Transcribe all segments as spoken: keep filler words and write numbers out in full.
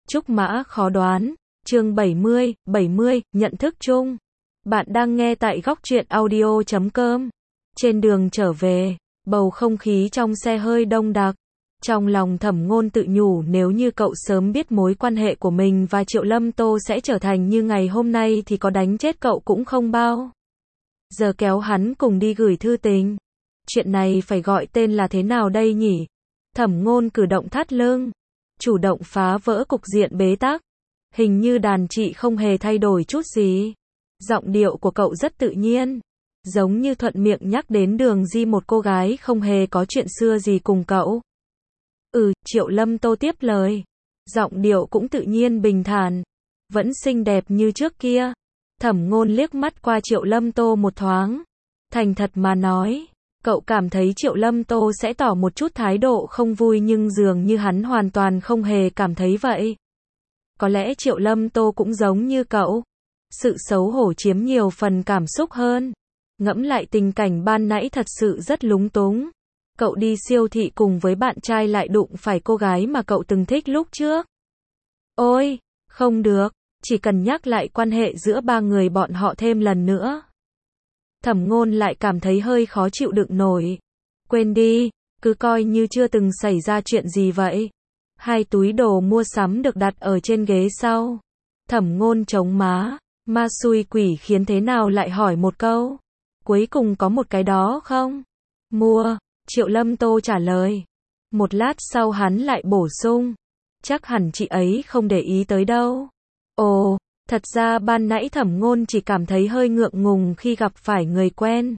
Trúc mã khó đoán, chương bảy mươi, bảy mươi, nhận thức chung. Bạn đang nghe tại góc truyện audio chấm com. Trên đường trở về, bầu không khí trong xe hơi đông đặc. Trong lòng Thẩm Ngôn tự nhủ nếu như cậu sớm biết mối quan hệ của mình và Triệu Lâm Tô sẽ trở thành như ngày hôm nay thì có đánh chết cậu cũng không bao giờ kéo hắn cùng đi gửi thư tình. Chuyện này phải gọi tên là thế nào đây nhỉ? Thẩm Ngôn cử động thắt lưng, chủ động phá vỡ cục diện bế tắc. Hình như đàn chị không hề thay đổi chút gì. Giọng điệu của cậu rất tự nhiên, giống như thuận miệng nhắc đến Đường Di, một cô gái không hề có chuyện xưa gì cùng cậu. Ừ, Triệu Lâm Tô tiếp lời. Giọng điệu cũng tự nhiên bình thản, vẫn xinh đẹp như trước kia. Thẩm Ngôn liếc mắt qua Triệu Lâm Tô một thoáng, thành thật mà nói, cậu cảm thấy Triệu Lâm Tô sẽ tỏ một chút thái độ không vui, nhưng dường như hắn hoàn toàn không hề cảm thấy vậy. Có lẽ Triệu Lâm Tô cũng giống như cậu, sự xấu hổ chiếm nhiều phần cảm xúc hơn. Ngẫm lại tình cảnh ban nãy thật sự rất lúng túng. Cậu đi siêu thị cùng với bạn trai lại đụng phải cô gái mà cậu từng thích lúc trước. Ôi, không được, chỉ cần nhắc lại quan hệ giữa ba người bọn họ thêm lần nữa. Thẩm Ngôn lại cảm thấy hơi khó chịu đựng nổi. Quên đi, cứ coi như chưa từng xảy ra chuyện gì vậy. Hai túi đồ mua sắm được đặt ở trên ghế sau. Thẩm Ngôn chống má, ma xui quỷ khiến thế nào lại hỏi một câu. Cuối cùng có một cái đó không? Mua, Triệu Lâm Tô trả lời. Một lát sau hắn lại bổ sung. Chắc hẳn chị ấy không để ý tới đâu. Ồ, thật ra ban nãy Thẩm Ngôn chỉ cảm thấy hơi ngượng ngùng khi gặp phải người quen.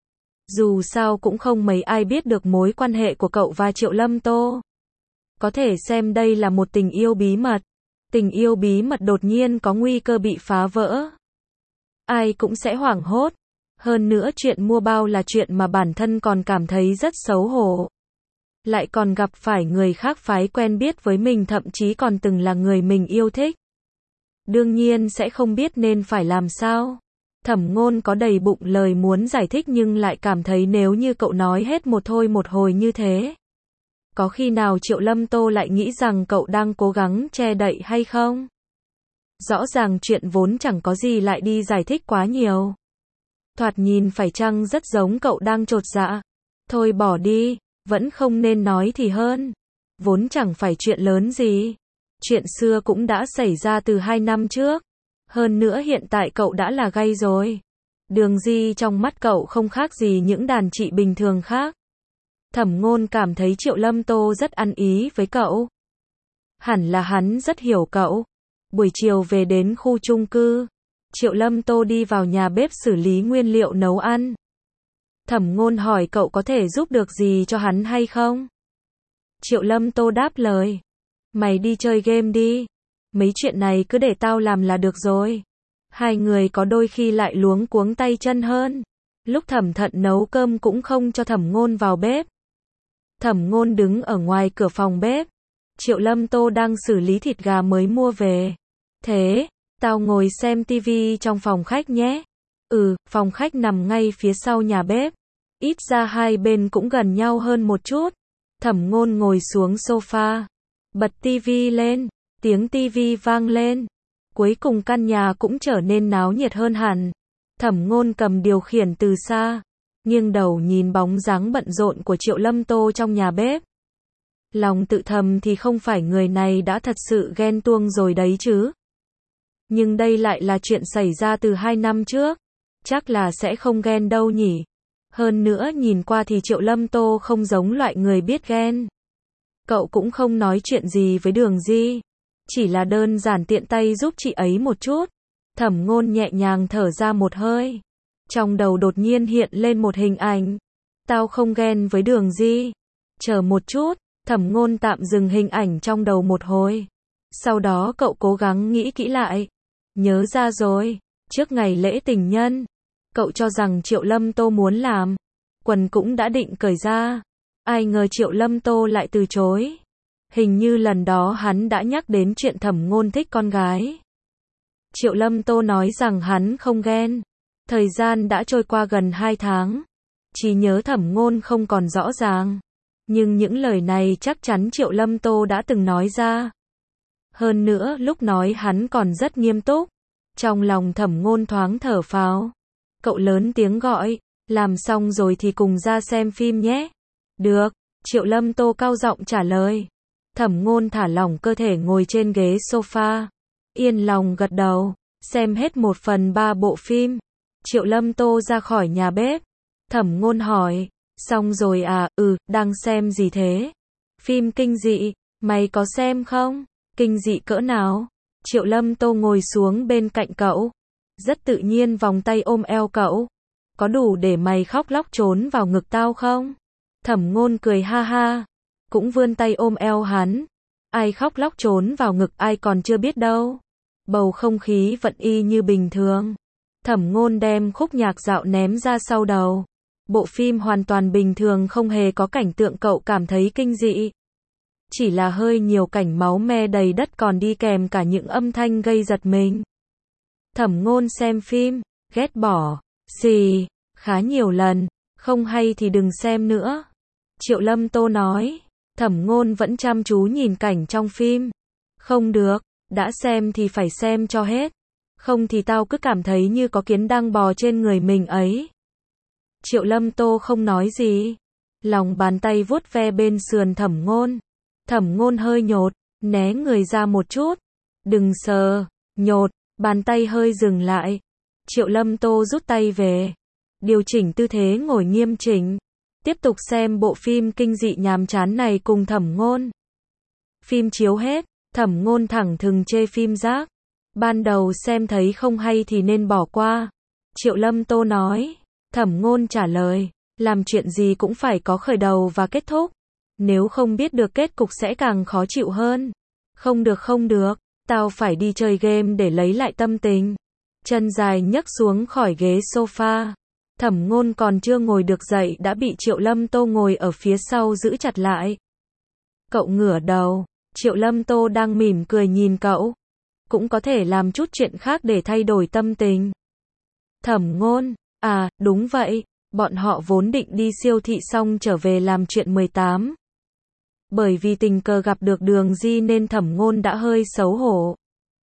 Dù sao cũng không mấy ai biết được mối quan hệ của cậu và Triệu Lâm Tô. Có thể xem đây là một tình yêu bí mật. Tình yêu bí mật đột nhiên có nguy cơ bị phá vỡ. Ai cũng sẽ hoảng hốt. Hơn nữa chuyện mua bao là chuyện mà bản thân còn cảm thấy rất xấu hổ. Lại còn gặp phải người khác phái quen biết với mình, thậm chí còn từng là người mình yêu thích. Đương nhiên sẽ không biết nên phải làm sao. Thẩm Ngôn có đầy bụng lời muốn giải thích nhưng lại cảm thấy nếu như cậu nói hết một thôi một hồi như thế, có khi nào Triệu Lâm Tô lại nghĩ rằng cậu đang cố gắng che đậy hay không? Rõ ràng chuyện vốn chẳng có gì lại đi giải thích quá nhiều. Thoạt nhìn phải chăng rất giống cậu đang chột dạ. Thôi bỏ đi, vẫn không nên nói thì hơn. Vốn chẳng phải chuyện lớn gì. Chuyện xưa cũng đã xảy ra từ hai năm trước. Hơn nữa hiện tại cậu đã là gay rồi. Đường Di trong mắt cậu không khác gì những đàn chị bình thường khác. Thẩm Ngôn cảm thấy Triệu Lâm Tô rất ăn ý với cậu. Hẳn là hắn rất hiểu cậu. Buổi chiều về đến khu chung cư, Triệu Lâm Tô đi vào nhà bếp xử lý nguyên liệu nấu ăn. Thẩm Ngôn hỏi cậu có thể giúp được gì cho hắn hay không? Triệu Lâm Tô đáp lời. Mày đi chơi game đi. Mấy chuyện này cứ để tao làm là được rồi. Hai người có đôi khi lại luống cuống tay chân hơn. Lúc Thẩm Thận nấu cơm cũng không cho Thẩm Ngôn vào bếp. Thẩm Ngôn đứng ở ngoài cửa phòng bếp. Triệu Lâm Tô đang xử lý thịt gà mới mua về. Thế, tao ngồi xem tivi trong phòng khách nhé. Ừ, phòng khách nằm ngay phía sau nhà bếp. Ít ra hai bên cũng gần nhau hơn một chút. Thẩm Ngôn ngồi xuống sofa, bật tivi lên, tiếng tivi vang lên. Cuối cùng căn nhà cũng trở nên náo nhiệt hơn hẳn. Thẩm Ngôn cầm điều khiển từ xa, nghiêng đầu nhìn bóng dáng bận rộn của Triệu Lâm Tô trong nhà bếp. Lòng tự thầm thì không phải người này đã thật sự ghen tuông rồi đấy chứ. Nhưng đây lại là chuyện xảy ra từ hai năm trước. Chắc là sẽ không ghen đâu nhỉ. Hơn nữa nhìn qua thì Triệu Lâm Tô không giống loại người biết ghen. Cậu cũng không nói chuyện gì với Đường Di. Chỉ là đơn giản tiện tay giúp chị ấy một chút. Thẩm Ngôn nhẹ nhàng thở ra một hơi. Trong đầu đột nhiên hiện lên một hình ảnh. Tao không ghen với Đường Di. Chờ một chút. Thẩm Ngôn tạm dừng hình ảnh trong đầu một hồi. Sau đó cậu cố gắng nghĩ kỹ lại. Nhớ ra rồi. Trước ngày lễ tình nhân, cậu cho rằng Triệu Lâm Tô muốn làm quần cũng đã định cởi ra. Ai ngờ Triệu Lâm Tô lại từ chối. Hình như lần đó hắn đã nhắc đến chuyện Thẩm Ngôn thích con gái. Triệu Lâm Tô nói rằng hắn không ghen. Thời gian đã trôi qua gần hai tháng. Trí nhớ Thẩm Ngôn không còn rõ ràng. Nhưng những lời này chắc chắn Triệu Lâm Tô đã từng nói ra. Hơn nữa lúc nói hắn còn rất nghiêm túc. Trong lòng Thẩm Ngôn thoáng thở phào. Cậu lớn tiếng gọi, làm xong rồi thì cùng ra xem phim nhé. Được, Triệu Lâm Tô cao giọng trả lời. Thẩm Ngôn thả lỏng cơ thể ngồi trên ghế sofa. Yên lòng gật đầu, xem hết một phần ba bộ phim. Triệu Lâm Tô ra khỏi nhà bếp. Thẩm Ngôn hỏi, xong rồi à, ừ, đang xem gì thế? Phim kinh dị, mày có xem không? Kinh dị cỡ nào? Triệu Lâm Tô ngồi xuống bên cạnh cậu. Rất tự nhiên vòng tay ôm eo cậu. Có đủ để mày khóc lóc trốn vào ngực tao không? Thẩm Ngôn cười ha ha. Cũng vươn tay ôm eo hắn. Ai khóc lóc trốn vào ngực ai còn chưa biết đâu. Bầu không khí vẫn y như bình thường. Thẩm Ngôn đem khúc nhạc dạo ném ra sau đầu. Bộ phim hoàn toàn bình thường, không hề có cảnh tượng cậu cảm thấy kinh dị. Chỉ là hơi nhiều cảnh máu me đầy đất, còn đi kèm cả những âm thanh gây giật mình. Thẩm Ngôn xem phim, ghét bỏ, xì, khá nhiều lần, không hay thì đừng xem nữa. Triệu Lâm Tô nói. Thẩm Ngôn vẫn chăm chú nhìn cảnh trong phim. Không được, đã xem thì phải xem cho hết. Không thì tao cứ cảm thấy như có kiến đang bò trên người mình ấy. Triệu Lâm Tô không nói gì. Lòng bàn tay vuốt ve bên sườn Thẩm Ngôn. Thẩm Ngôn hơi nhột, né người ra một chút. Đừng sờ, nhột, bàn tay hơi dừng lại. Triệu Lâm Tô rút tay về. Điều chỉnh tư thế ngồi nghiêm chỉnh. Tiếp tục xem bộ phim kinh dị nhàm chán này cùng Thẩm Ngôn. Phim chiếu hết, Thẩm Ngôn thẳng thừng chê phim rác. Ban đầu xem thấy không hay thì nên bỏ qua. Triệu Lâm Tô nói. Thẩm Ngôn trả lời, làm chuyện gì cũng phải có khởi đầu và kết thúc. Nếu không biết được kết cục sẽ càng khó chịu hơn. Không được không được, tao phải đi chơi game để lấy lại tâm tình. Chân dài nhấc xuống khỏi ghế sofa. Thẩm Ngôn còn chưa ngồi được dậy đã bị Triệu Lâm Tô ngồi ở phía sau giữ chặt lại. Cậu ngửa đầu, Triệu Lâm Tô đang mỉm cười nhìn cậu. Cũng có thể làm chút chuyện khác để thay đổi tâm tình. Thẩm Ngôn, à, đúng vậy, bọn họ vốn định đi siêu thị xong trở về làm chuyện mười tám. Bởi vì tình cờ gặp được Đường Di nên Thẩm Ngôn đã hơi xấu hổ.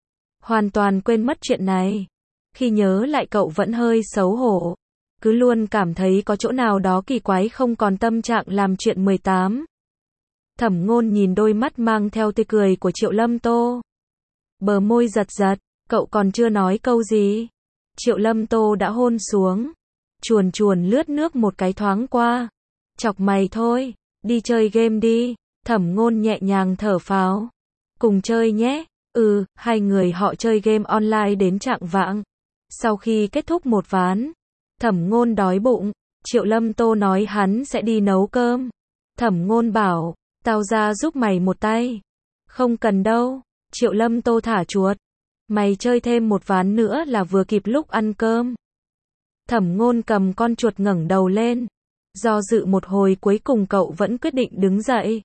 Hoàn toàn quên mất chuyện này. Khi nhớ lại cậu vẫn hơi xấu hổ. Cứ luôn cảm thấy có chỗ nào đó kỳ quái, không còn tâm trạng làm chuyện mười tám. Thẩm Ngôn nhìn đôi mắt mang theo tươi cười của Triệu Lâm Tô. Bờ môi giật giật, cậu còn chưa nói câu gì. Triệu Lâm Tô đã hôn xuống. Chuồn chuồn lướt nước một cái thoáng qua. Chọc mày thôi, đi chơi game đi. Thẩm Ngôn nhẹ nhàng thở phào. Cùng chơi nhé. Ừ, hai người họ chơi game online đến chạng vạng. Sau khi kết thúc một ván, Thẩm Ngôn đói bụng. Triệu Lâm Tô nói hắn sẽ đi nấu cơm. Thẩm Ngôn bảo, tao ra giúp mày một tay. Không cần đâu. Triệu Lâm Tô thả chuột. Mày chơi thêm một ván nữa là vừa kịp lúc ăn cơm. Thẩm Ngôn cầm con chuột ngẩng đầu lên. Do dự một hồi cuối cùng cậu vẫn quyết định đứng dậy.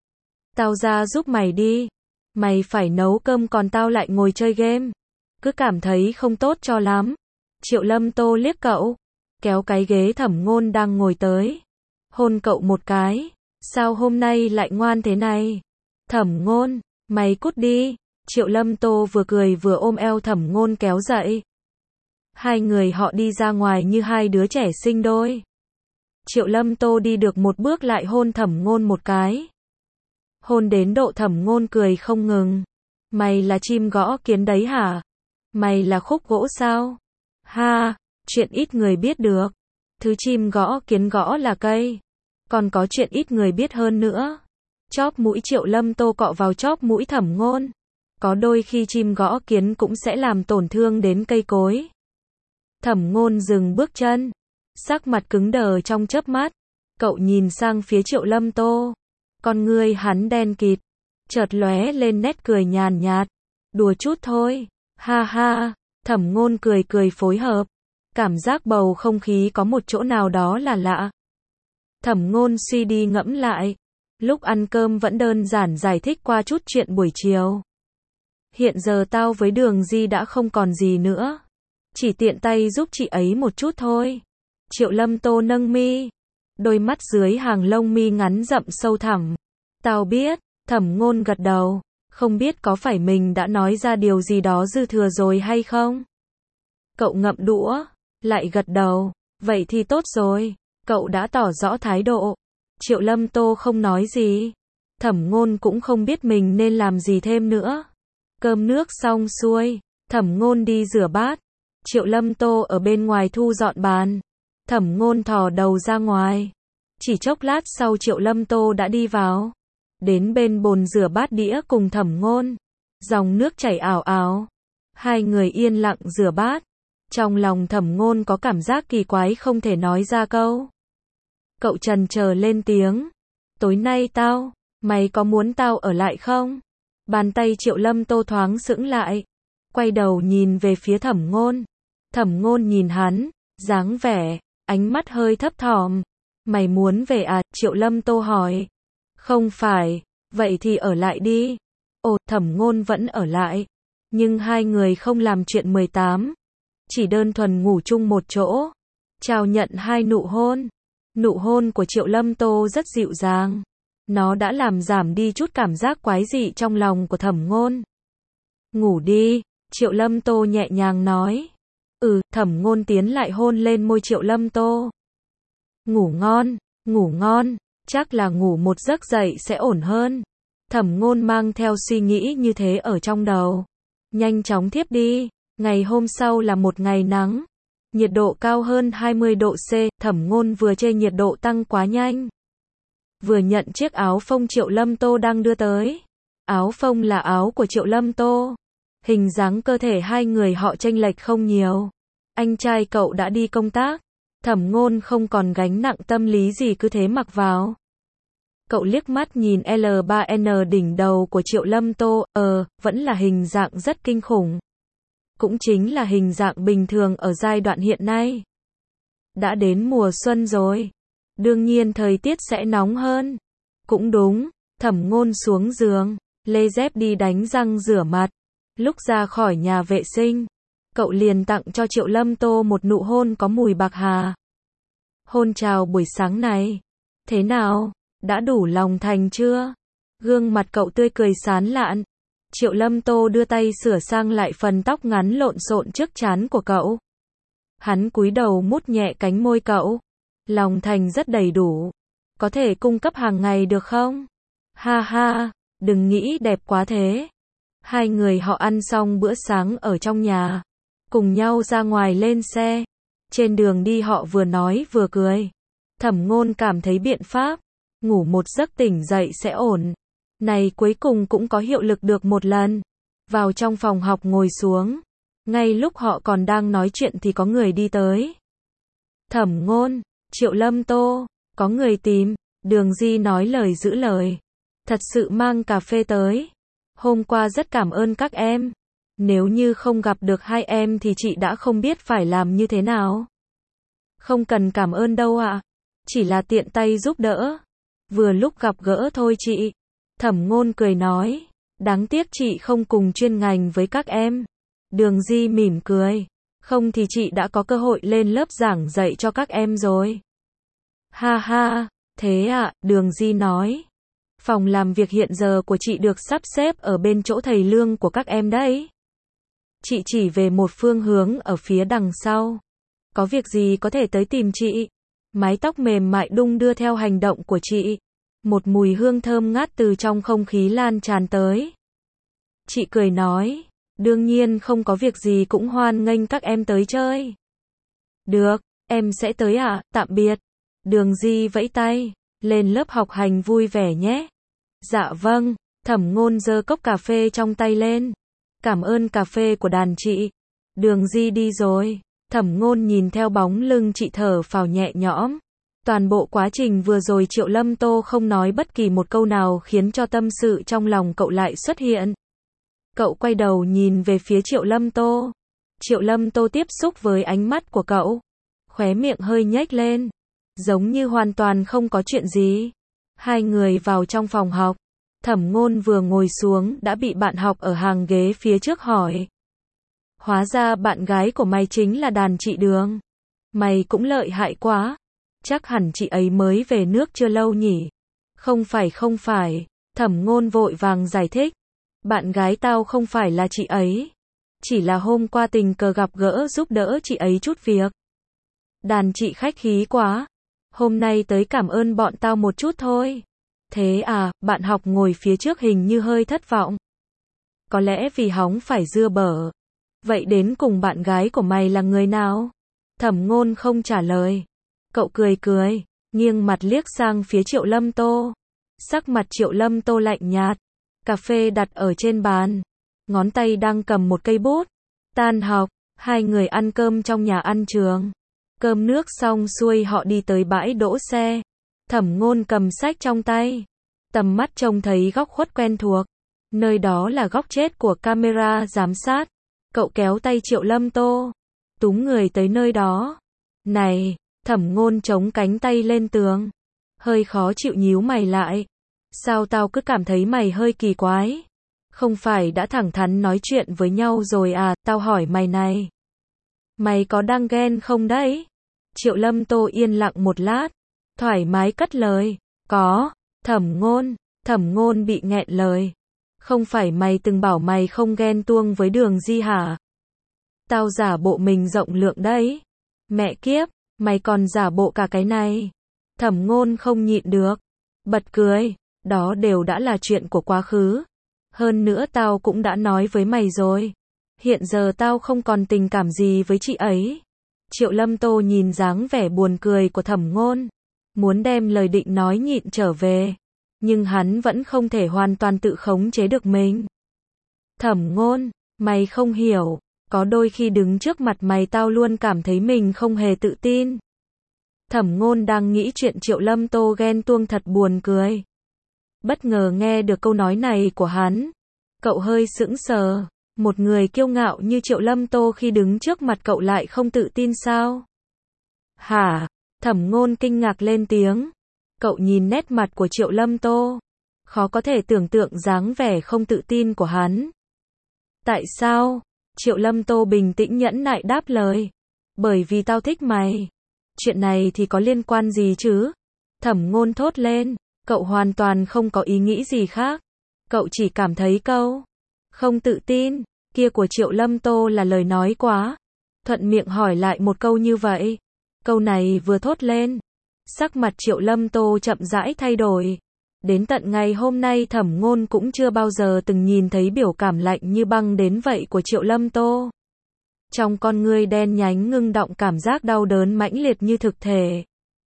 Tao ra giúp mày đi. Mày phải nấu cơm còn tao lại ngồi chơi game. Cứ cảm thấy không tốt cho lắm. Triệu Lâm Tô liếc cậu. Kéo cái ghế Thẩm Ngôn đang ngồi tới. Hôn cậu một cái. Sao hôm nay lại ngoan thế này? Thẩm Ngôn, mày cút đi. Triệu Lâm Tô vừa cười vừa ôm eo Thẩm Ngôn kéo dậy. Hai người họ đi ra ngoài như hai đứa trẻ sinh đôi. Triệu Lâm Tô đi được một bước lại hôn Thẩm Ngôn một cái. Hôn đến độ Thẩm Ngôn cười không ngừng. Mày là chim gõ kiến đấy hả? Mày là khúc gỗ sao? Ha, chuyện ít người biết được. Thứ chim gõ kiến gõ là cây. Còn có chuyện ít người biết hơn nữa. Chóp mũi Triệu Lâm Tô cọ vào chóp mũi Thẩm Ngôn. Có đôi khi chim gõ kiến cũng sẽ làm tổn thương đến cây cối. Thẩm Ngôn dừng bước chân. Sắc mặt cứng đờ trong chớp mắt. Cậu nhìn sang phía Triệu Lâm Tô. Con ngươi hắn đen kịt. Chợt lóe lên nét cười nhàn nhạt. Đùa chút thôi. Ha ha. Thẩm Ngôn cười cười phối hợp. Cảm giác bầu không khí có một chỗ nào đó là lạ. Thẩm Ngôn suy đi ngẫm lại. Lúc ăn cơm vẫn đơn giản giải thích qua chút chuyện buổi chiều. Hiện giờ tao với Đường Di đã không còn gì nữa. Chỉ tiện tay giúp chị ấy một chút thôi. Triệu Lâm Tô nâng mi. Đôi mắt dưới hàng lông mi ngắn rậm sâu thẳm. Tao biết. Thẩm Ngôn gật đầu. Không biết có phải mình đã nói ra điều gì đó dư thừa rồi hay không? Cậu ngậm đũa, lại gật đầu. Vậy thì tốt rồi. Cậu đã tỏ rõ thái độ. Triệu Lâm Tô không nói gì. Thẩm Ngôn cũng không biết mình nên làm gì thêm nữa. Cơm nước xong xuôi, Thẩm Ngôn đi rửa bát. Triệu Lâm Tô ở bên ngoài thu dọn bàn. Thẩm Ngôn thò đầu ra ngoài. Chỉ chốc lát sau Triệu Lâm Tô đã đi vào. Đến bên bồn rửa bát đĩa cùng Thẩm Ngôn. Dòng nước chảy ào ào. Hai người yên lặng rửa bát. Trong lòng Thẩm Ngôn có cảm giác kỳ quái không thể nói ra câu. Cậu chần chờ lên tiếng. Tối nay tao, mày có muốn tao ở lại không? Bàn tay Triệu Lâm Tô thoáng sững lại. Quay đầu nhìn về phía Thẩm Ngôn. Thẩm Ngôn nhìn hắn, dáng vẻ, ánh mắt hơi thấp thỏm. Mày muốn về à? Triệu Lâm Tô hỏi. Không phải, vậy thì ở lại đi. Ồ, Thẩm Ngôn vẫn ở lại. Nhưng hai người không làm chuyện mười tám. Chỉ đơn thuần ngủ chung một chỗ. Chào nhận hai nụ hôn. Nụ hôn của Triệu Lâm Tô rất dịu dàng. Nó đã làm giảm đi chút cảm giác quái dị trong lòng của Thẩm Ngôn. Ngủ đi, Triệu Lâm Tô nhẹ nhàng nói. Ừ, Thẩm Ngôn tiến lại hôn lên môi Triệu Lâm Tô. Ngủ ngon, ngủ ngon, chắc là ngủ một giấc dậy sẽ ổn hơn. Thẩm Ngôn mang theo suy nghĩ như thế ở trong đầu. Nhanh chóng thiếp đi, ngày hôm sau là một ngày nắng. Nhiệt độ cao hơn hai mươi độ C, Thẩm Ngôn vừa chê nhiệt độ tăng quá nhanh. Vừa nhận chiếc áo phông Triệu Lâm Tô đang đưa tới. Áo phông là áo của Triệu Lâm Tô. Hình dáng cơ thể hai người họ chênh lệch không nhiều. Anh trai cậu đã đi công tác. Thẩm Ngôn không còn gánh nặng tâm lý gì cứ thế mặc vào. Cậu liếc mắt nhìn L ba N đỉnh đầu của Triệu Lâm Tô, ờ, vẫn là hình dạng rất kinh khủng. Cũng chính là hình dạng bình thường ở giai đoạn hiện nay. Đã đến mùa xuân rồi. Đương nhiên thời tiết sẽ nóng hơn. Cũng đúng, Thẩm Ngôn xuống giường, lê dép đi đánh răng rửa mặt. Lúc ra khỏi nhà vệ sinh, cậu liền tặng cho Triệu Lâm Tô một nụ hôn có mùi bạc hà. Hôn chào buổi sáng này. Thế nào? Đã đủ lòng thành chưa? Gương mặt cậu tươi cười sán lạn. Triệu Lâm Tô đưa tay sửa sang lại phần tóc ngắn lộn xộn trước trán của cậu. Hắn cúi đầu mút nhẹ cánh môi cậu. Lòng thành rất đầy đủ. Có thể cung cấp hàng ngày được không? Ha ha, đừng nghĩ đẹp quá thế. Hai người họ ăn xong bữa sáng ở trong nhà. Cùng nhau ra ngoài lên xe. Trên đường đi họ vừa nói vừa cười. Thẩm Ngôn cảm thấy biện pháp. Ngủ một giấc tỉnh dậy sẽ ổn. Này cuối cùng cũng có hiệu lực được một lần. Vào trong phòng học ngồi xuống. Ngay lúc họ còn đang nói chuyện thì có người đi tới. Thẩm Ngôn, Triệu Lâm Tô, có người tìm. Đường Di nói lời giữ lời. Thật sự mang cà phê tới. Hôm qua rất cảm ơn các em. Nếu như không gặp được hai em thì chị đã không biết phải làm như thế nào. Không cần cảm ơn đâu ạ. À. Chỉ là tiện tay giúp đỡ. Vừa lúc gặp gỡ thôi chị. Thẩm Ngôn cười nói. Đáng tiếc chị không cùng chuyên ngành với các em. Đường Di mỉm cười. Không thì chị đã có cơ hội lên lớp giảng dạy cho các em rồi. Ha ha, thế ạ, à, Đường Di nói. Phòng làm việc hiện giờ của chị được sắp xếp ở bên chỗ thầy Lương của các em đấy. Chị chỉ về một phương hướng ở phía đằng sau. Có việc gì có thể tới tìm chị. Mái tóc mềm mại đung đưa theo hành động của chị. Một mùi hương thơm ngát từ trong không khí lan tràn tới. Chị cười nói, đương nhiên không có việc gì cũng hoan nghênh các em tới chơi. Được, em sẽ tới ạ, à, tạm biệt. Đường Di vẫy tay, lên lớp học hành vui vẻ nhé. Dạ vâng, Thẩm Ngôn giơ cốc cà phê trong tay lên. Cảm ơn cà phê của đàn chị. Đường Di đi rồi. Thẩm Ngôn nhìn theo bóng lưng chị thở phào nhẹ nhõm. Toàn bộ quá trình vừa rồi Triệu Lâm Tô không nói bất kỳ một câu nào khiến cho tâm sự trong lòng cậu lại xuất hiện. Cậu quay đầu nhìn về phía Triệu Lâm Tô. Triệu Lâm Tô tiếp xúc với ánh mắt của cậu. Khóe miệng hơi nhếch lên. Giống như hoàn toàn không có chuyện gì. Hai người vào trong phòng học. Thẩm Ngôn vừa ngồi xuống đã bị bạn học ở hàng ghế phía trước hỏi. Hóa ra bạn gái của mày chính là đàn chị Đường. Mày cũng lợi hại quá. Chắc hẳn chị ấy mới về nước chưa lâu nhỉ. Không phải không phải. Thẩm Ngôn vội vàng giải thích. Bạn gái tao không phải là chị ấy. Chỉ là hôm qua tình cờ gặp gỡ giúp đỡ chị ấy chút việc. Đàn chị khách khí quá. Hôm nay tới cảm ơn bọn tao một chút thôi. Thế à, bạn học ngồi phía trước hình như hơi thất vọng. Có lẽ vì hóng phải dưa bở. Vậy đến cùng bạn gái của mày là người nào? Thẩm Ngôn không trả lời. Cậu cười cười, nghiêng mặt liếc sang phía Triệu Lâm Tô. Sắc mặt Triệu Lâm Tô lạnh nhạt. Cà phê đặt ở trên bàn. Ngón tay đang cầm một cây bút. Tan học, hai người ăn cơm trong nhà ăn trường. Cơm nước xong xuôi họ đi tới bãi đỗ xe. Thẩm Ngôn cầm sách trong tay. Tầm mắt trông thấy góc khuất quen thuộc. Nơi đó là góc chết của camera giám sát. Cậu kéo tay Triệu Lâm Tô. Túm người tới nơi đó. Này, Thẩm Ngôn chống cánh tay lên tường. Hơi khó chịu nhíu mày lại. Sao tao cứ cảm thấy mày hơi kỳ quái? Không phải đã thẳng thắn nói chuyện với nhau rồi à, tao hỏi mày này. Mày có đang ghen không đấy? Triệu Lâm Tô yên lặng một lát. Thoải mái cất lời. Có. Thẩm Ngôn. Thẩm Ngôn bị nghẹn lời. Không phải mày từng bảo mày không ghen tuông với Đường Di hả? Tao giả bộ mình rộng lượng đấy. Mẹ kiếp, mày còn giả bộ cả cái này. Thẩm Ngôn không nhịn được. Bật cười. Đó đều đã là chuyện của quá khứ. Hơn nữa tao cũng đã nói với mày rồi. Hiện giờ tao không còn tình cảm gì với chị ấy. Triệu Lâm Tô nhìn dáng vẻ buồn cười của Thẩm Ngôn. Muốn đem lời định nói nhịn trở về. Nhưng hắn vẫn không thể hoàn toàn tự khống chế được mình. Thẩm Ngôn, mày không hiểu. Có đôi khi đứng trước mặt mày tao luôn cảm thấy mình không hề tự tin. Thẩm Ngôn đang nghĩ chuyện Triệu Lâm Tô ghen tuông thật buồn cười. Bất ngờ nghe được câu nói này của hắn. Cậu hơi sững sờ. Một người kiêu ngạo như Triệu Lâm Tô khi đứng trước mặt cậu lại không tự tin sao? Hả? Thẩm Ngôn kinh ngạc lên tiếng. Cậu nhìn nét mặt của Triệu Lâm Tô. Khó có thể tưởng tượng dáng vẻ không tự tin của hắn. Tại sao? Triệu Lâm Tô bình tĩnh nhẫn nại đáp lời. Bởi vì tao thích mày. Chuyện này thì có liên quan gì chứ? Thẩm Ngôn thốt lên. Cậu hoàn toàn không có ý nghĩ gì khác. Cậu chỉ cảm thấy câu không tự tin kia của Triệu Lâm Tô là lời nói quá. Thuận miệng hỏi lại một câu như vậy. Câu này vừa thốt lên. Sắc mặt Triệu Lâm Tô chậm rãi thay đổi. Đến tận ngày hôm nay Thẩm Ngôn cũng chưa bao giờ từng nhìn thấy biểu cảm lạnh như băng đến vậy của Triệu Lâm Tô. Trong con ngươi đen nhánh ngưng đọng cảm giác đau đớn mãnh liệt như thực thể.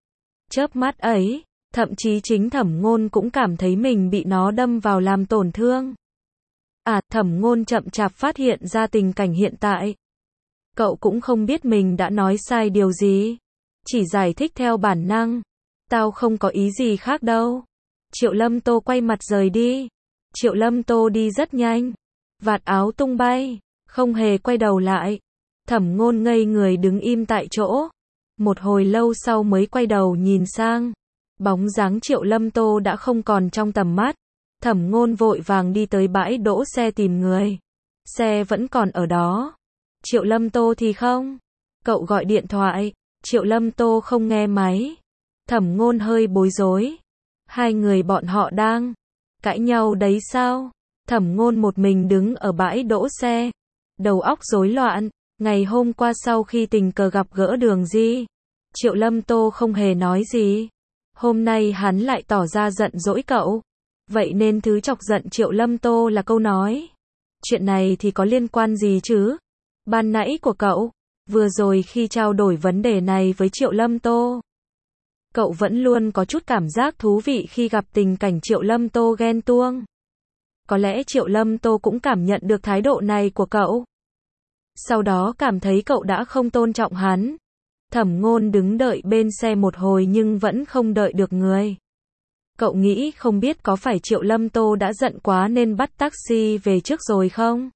Chớp mắt ấy, thậm chí chính Thẩm Ngôn cũng cảm thấy mình bị nó đâm vào làm tổn thương. À, Thẩm Ngôn chậm chạp phát hiện ra tình cảnh hiện tại. Cậu cũng không biết mình đã nói sai điều gì. Chỉ giải thích theo bản năng. Tao không có ý gì khác đâu. Triệu Lâm Tô quay mặt rời đi. Triệu Lâm Tô đi rất nhanh. Vạt áo tung bay. Không hề quay đầu lại. Thẩm Ngôn ngây người đứng im tại chỗ. Một hồi lâu sau mới quay đầu nhìn sang. Bóng dáng Triệu Lâm Tô đã không còn trong tầm mắt. Thẩm Ngôn vội vàng đi tới bãi đỗ xe tìm người. Xe vẫn còn ở đó. Triệu Lâm Tô thì không. Cậu gọi điện thoại. Triệu Lâm Tô không nghe máy. Thẩm Ngôn hơi bối rối. Hai người bọn họ đang cãi nhau đấy sao? Thẩm Ngôn một mình đứng ở bãi đỗ xe. Đầu óc rối loạn. Ngày hôm qua sau khi tình cờ gặp gỡ Đường Di, Triệu Lâm Tô không hề nói gì. Hôm nay hắn lại tỏ ra giận dỗi cậu. Vậy nên thứ chọc giận Triệu Lâm Tô là câu nói. Chuyện này thì có liên quan gì chứ? Ban nãy của cậu, vừa rồi khi trao đổi vấn đề này với Triệu Lâm Tô, cậu vẫn luôn có chút cảm giác thú vị khi gặp tình cảnh Triệu Lâm Tô ghen tuông. Có lẽ Triệu Lâm Tô cũng cảm nhận được thái độ này của cậu. Sau đó cảm thấy cậu đã không tôn trọng hắn. Thẩm Ngôn đứng đợi bên xe một hồi nhưng vẫn không đợi được người. Cậu nghĩ không biết có phải Triệu Lâm Tô đã giận quá nên bắt taxi về trước rồi không?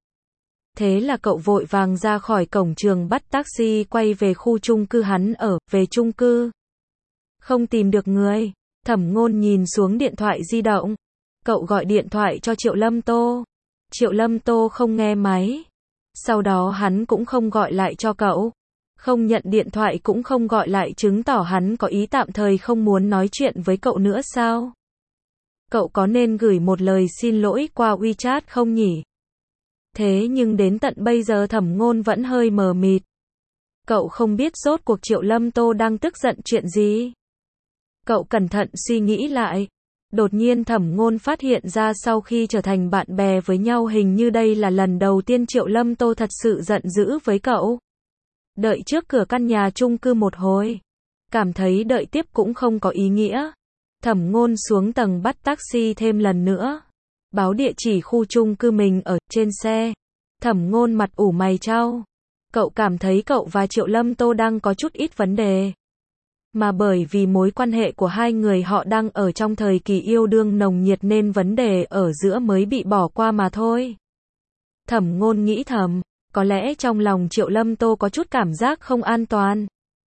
Thế là cậu vội vàng ra khỏi cổng trường bắt taxi quay về khu chung cư hắn ở, về chung cư. Không tìm được người. Thẩm Ngôn nhìn xuống điện thoại di động. Cậu gọi điện thoại cho Triệu Lâm Tô. Triệu Lâm Tô không nghe máy. Sau đó hắn cũng không gọi lại cho cậu. Không nhận điện thoại cũng không gọi lại chứng tỏ hắn có ý tạm thời không muốn nói chuyện với cậu nữa sao? Cậu có nên gửi một lời xin lỗi qua WeChat không nhỉ? Thế nhưng đến tận bây giờ Thẩm Ngôn vẫn hơi mờ mịt. Cậu không biết rốt cuộc Triệu Lâm Tô đang tức giận chuyện gì. Cậu cẩn thận suy nghĩ lại. Đột nhiên Thẩm Ngôn phát hiện ra sau khi trở thành bạn bè với nhau hình như đây là lần đầu tiên Triệu Lâm Tô thật sự giận dữ với cậu. Đợi trước cửa căn nhà chung cư một hồi. Cảm thấy đợi tiếp cũng không có ý nghĩa. Thẩm Ngôn xuống tầng bắt taxi thêm lần nữa. Báo địa chỉ khu chung cư mình ở trên xe. Thẩm Ngôn mặt ủ mày chau. Cậu cảm thấy cậu và Triệu Lâm Tô đang có chút ít vấn đề. Mà bởi vì mối quan hệ của hai người họ đang ở trong thời kỳ yêu đương nồng nhiệt nên vấn đề ở giữa mới bị bỏ qua mà thôi. Thẩm Ngôn nghĩ thầm, có lẽ trong lòng Triệu Lâm Tô có chút cảm giác không an toàn.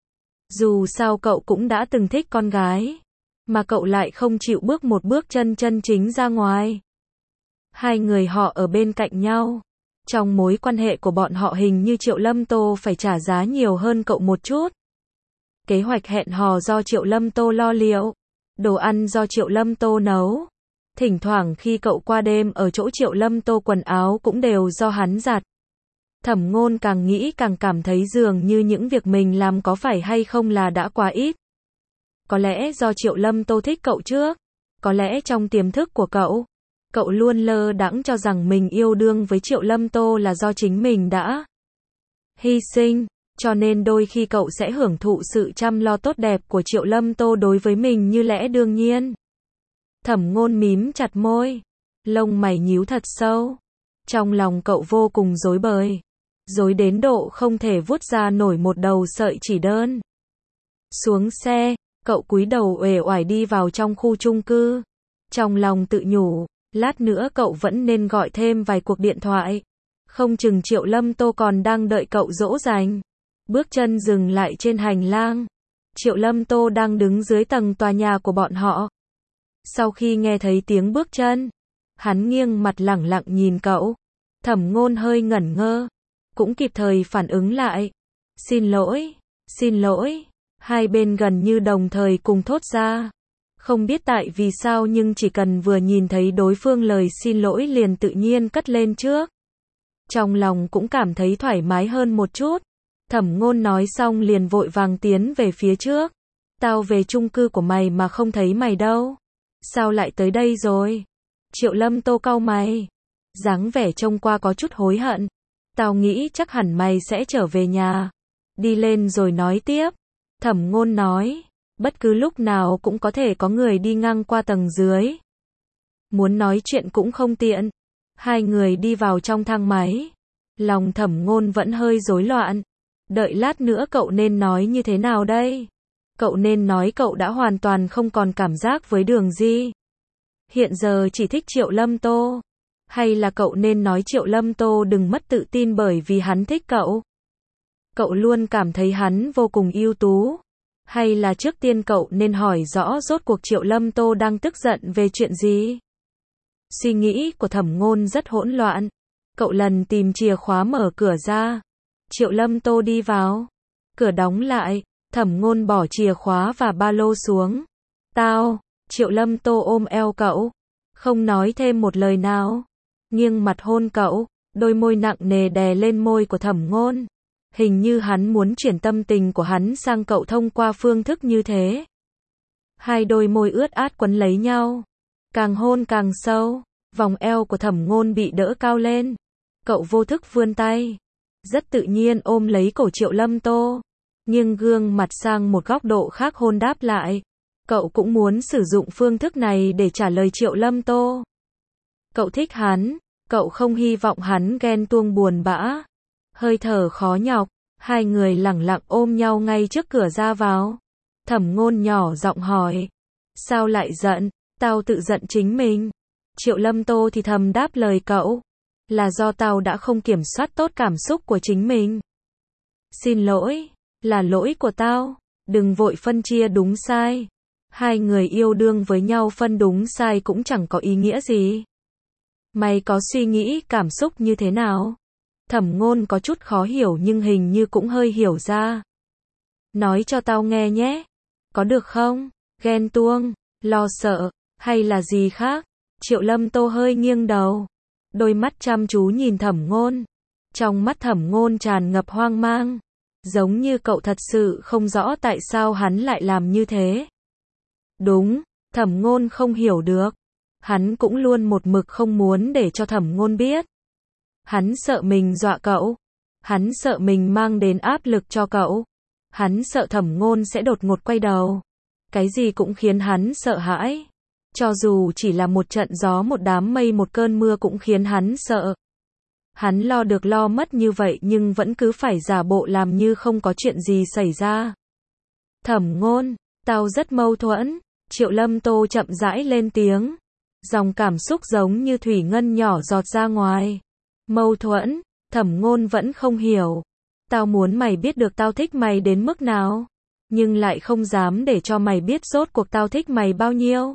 Dù sao cậu cũng đã từng thích con gái, mà cậu lại không chịu bước một bước chân chân chính ra ngoài. Hai người họ ở bên cạnh nhau. Trong mối quan hệ của bọn họ hình như Triệu Lâm Tô phải trả giá nhiều hơn cậu một chút. Kế hoạch hẹn hò do Triệu Lâm Tô lo liệu. Đồ ăn do Triệu Lâm Tô nấu. Thỉnh thoảng khi cậu qua đêm ở chỗ Triệu Lâm Tô quần áo cũng đều do hắn giặt. Thẩm Ngôn càng nghĩ càng cảm thấy dường như những việc mình làm có phải hay không là đã quá ít. Có lẽ do Triệu Lâm Tô thích cậu trước. Có lẽ trong tiềm thức của cậu, cậu luôn lơ đãng cho rằng mình yêu đương với Triệu Lâm Tô là do chính mình đã hy sinh, cho nên đôi khi cậu sẽ hưởng thụ sự chăm lo tốt đẹp của Triệu Lâm Tô đối với mình như lẽ đương nhiên. Thẩm Ngôn mím chặt môi, lông mày nhíu thật sâu. Trong lòng cậu vô cùng rối bời, rối đến độ không thể vuốt ra nổi một đầu sợi chỉ đơn. Xuống xe, cậu cúi đầu uể oải đi vào trong khu chung cư. Trong lòng tự nhủ, lát nữa cậu vẫn nên gọi thêm vài cuộc điện thoại. Không chừng Triệu Lâm Tô còn đang đợi cậu dỗ dành. Bước chân dừng lại trên hành lang. Triệu Lâm Tô đang đứng dưới tầng tòa nhà của bọn họ. Sau khi nghe thấy tiếng bước chân, hắn nghiêng mặt lẳng lặng nhìn cậu. Thẩm Ngôn hơi ngẩn ngơ, cũng kịp thời phản ứng lại. Xin lỗi, xin lỗi. Hai bên gần như đồng thời cùng thốt ra. Không biết tại vì sao nhưng chỉ cần vừa nhìn thấy đối phương lời xin lỗi liền tự nhiên cất lên trước. Trong lòng cũng cảm thấy thoải mái hơn một chút. Thẩm Ngôn nói xong liền vội vàng tiến về phía trước. Tao về chung cư của mày mà không thấy mày đâu. Sao lại tới đây rồi? Triệu Lâm Tô cau mày. Dáng vẻ trông qua có chút hối hận. Tao nghĩ chắc hẳn mày sẽ trở về nhà. Đi lên rồi nói tiếp. Thẩm Ngôn nói. Bất cứ lúc nào cũng có thể có người đi ngang qua tầng dưới. Muốn nói chuyện cũng không tiện. Hai người đi vào trong thang máy. Lòng Thẩm Ngôn vẫn hơi rối loạn. Đợi lát nữa cậu nên nói như thế nào đây? Cậu nên nói cậu đã hoàn toàn không còn cảm giác với Đường Di. Hiện giờ chỉ thích Triệu Lâm Tô. Hay là cậu nên nói Triệu Lâm Tô đừng mất tự tin bởi vì hắn thích cậu? Cậu luôn cảm thấy hắn vô cùng ưu tú. Hay là trước tiên cậu nên hỏi rõ rốt cuộc Triệu Lâm Tô đang tức giận về chuyện gì? Suy nghĩ của Thẩm Ngôn rất hỗn loạn. Cậu lần tìm chìa khóa mở cửa ra. Triệu Lâm Tô đi vào. Cửa đóng lại. Thẩm Ngôn bỏ chìa khóa và ba lô xuống. Tao. Triệu Lâm Tô ôm eo cậu. Không nói thêm một lời nào. Nghiêng mặt hôn cậu. Đôi môi nặng nề đè lên môi của Thẩm Ngôn. Hình như hắn muốn chuyển tâm tình của hắn sang cậu thông qua phương thức như thế. Hai đôi môi ướt át quấn lấy nhau. Càng hôn càng sâu. Vòng eo của Thẩm Ngôn bị đỡ cao lên. Cậu vô thức vươn tay. Rất tự nhiên ôm lấy cổ Triệu Lâm Tô. Nghiêng gương mặt sang một góc độ khác hôn đáp lại. Cậu cũng muốn sử dụng phương thức này để trả lời Triệu Lâm Tô. Cậu thích hắn. Cậu không hy vọng hắn ghen tuông buồn bã. Hơi thở khó nhọc. Hai người lẳng lặng ôm nhau ngay trước cửa ra vào. Thẩm Ngôn nhỏ giọng hỏi. Sao lại giận? Tao tự giận chính mình. Triệu Lâm Tô thì thầm đáp lời cậu. Là do tao đã không kiểm soát tốt cảm xúc của chính mình. Xin lỗi. Là lỗi của tao. Đừng vội phân chia đúng sai. Hai người yêu đương với nhau phân đúng sai cũng chẳng có ý nghĩa gì. Mày có suy nghĩ cảm xúc như thế nào? Thẩm Ngôn có chút khó hiểu nhưng hình như cũng hơi hiểu ra. Nói cho tao nghe nhé. Có được không? Ghen tuông, lo sợ, Hay là gì khác? Triệu Lâm Tô hơi nghiêng đầu. Đôi mắt chăm chú nhìn Thẩm Ngôn. Trong mắt Thẩm Ngôn tràn ngập hoang mang. Giống như cậu thật sự không rõ tại sao hắn lại làm như thế. Đúng, Thẩm Ngôn không hiểu được. Hắn cũng luôn một mực không muốn để cho Thẩm Ngôn biết. Hắn sợ mình dọa cậu. Hắn sợ mình mang đến áp lực cho cậu. Hắn sợ Thẩm Ngôn sẽ đột ngột quay đầu. Cái gì cũng khiến hắn sợ hãi. Cho dù chỉ là một trận gió, một đám mây, một cơn mưa cũng khiến hắn sợ. Hắn lo được lo mất như vậy nhưng vẫn cứ phải giả bộ làm như không có chuyện gì xảy ra. Thẩm Ngôn, tao rất mâu thuẫn. Triệu Lâm Tô chậm rãi lên tiếng. Dòng cảm xúc giống như thủy ngân nhỏ giọt ra ngoài. Mâu thuẫn, Thẩm Ngôn vẫn không hiểu. Tao muốn mày biết được tao thích mày đến mức nào. Nhưng lại không dám để cho mày biết rốt cuộc tao thích mày bao nhiêu.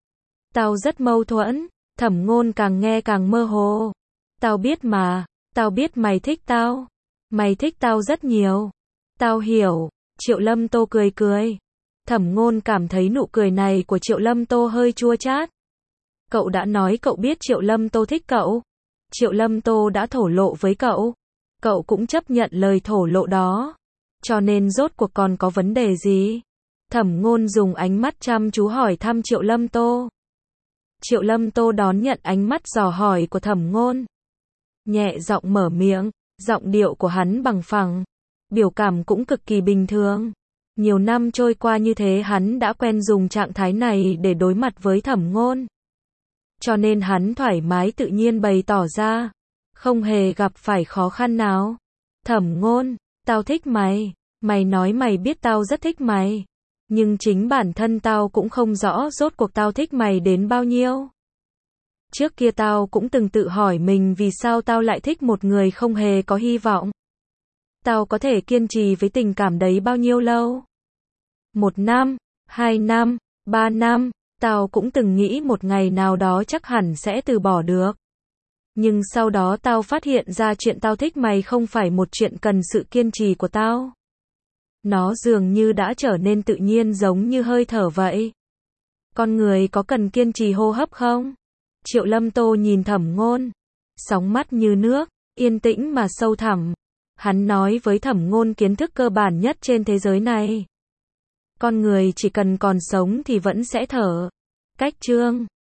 Tao rất mâu thuẫn. Thẩm Ngôn càng nghe càng mơ hồ. Tao biết mà, tao biết mày thích tao. Mày thích tao rất nhiều. Tao hiểu. Triệu Lâm Tô cười cười. Thẩm Ngôn cảm thấy nụ cười này của Triệu Lâm Tô hơi chua chát. Cậu đã nói cậu biết Triệu Lâm Tô thích cậu. Triệu Lâm Tô đã thổ lộ với cậu. Cậu cũng chấp nhận lời thổ lộ đó. Cho nên rốt cuộc còn có vấn đề gì? Thẩm Ngôn dùng ánh mắt chăm chú hỏi thăm Triệu Lâm Tô. Triệu Lâm Tô đón nhận ánh mắt dò hỏi của Thẩm Ngôn. Nhẹ giọng mở miệng, giọng điệu của hắn bằng phẳng. Biểu cảm cũng cực kỳ bình thường. Nhiều năm trôi qua như thế hắn đã quen dùng trạng thái này để đối mặt với Thẩm Ngôn. Cho nên hắn thoải mái tự nhiên bày tỏ ra. Không hề gặp phải khó khăn nào. Thẩm Ngôn, tao thích mày. Mày nói mày biết tao rất thích mày. Nhưng chính bản thân tao cũng không rõ rốt cuộc tao thích mày đến bao nhiêu. Trước kia tao cũng từng tự hỏi mình vì sao tao lại thích một người không hề có hy vọng. Tao có thể kiên trì với tình cảm đấy bao nhiêu lâu? Một năm, hai năm, ba năm, tao cũng từng nghĩ một ngày nào đó chắc hẳn sẽ từ bỏ được. Nhưng sau đó tao phát hiện ra chuyện tao thích mày không phải một chuyện cần sự kiên trì của tao. Nó dường như đã trở nên tự nhiên giống như hơi thở vậy. Con người có cần kiên trì hô hấp không? Triệu Lâm Tô nhìn Thẩm Ngôn. Sóng mắt như nước, yên tĩnh mà sâu thẳm. Hắn nói với Thẩm Ngôn kiến thức cơ bản nhất trên thế giới này. Con người chỉ cần còn sống thì vẫn sẽ thở. Cách chương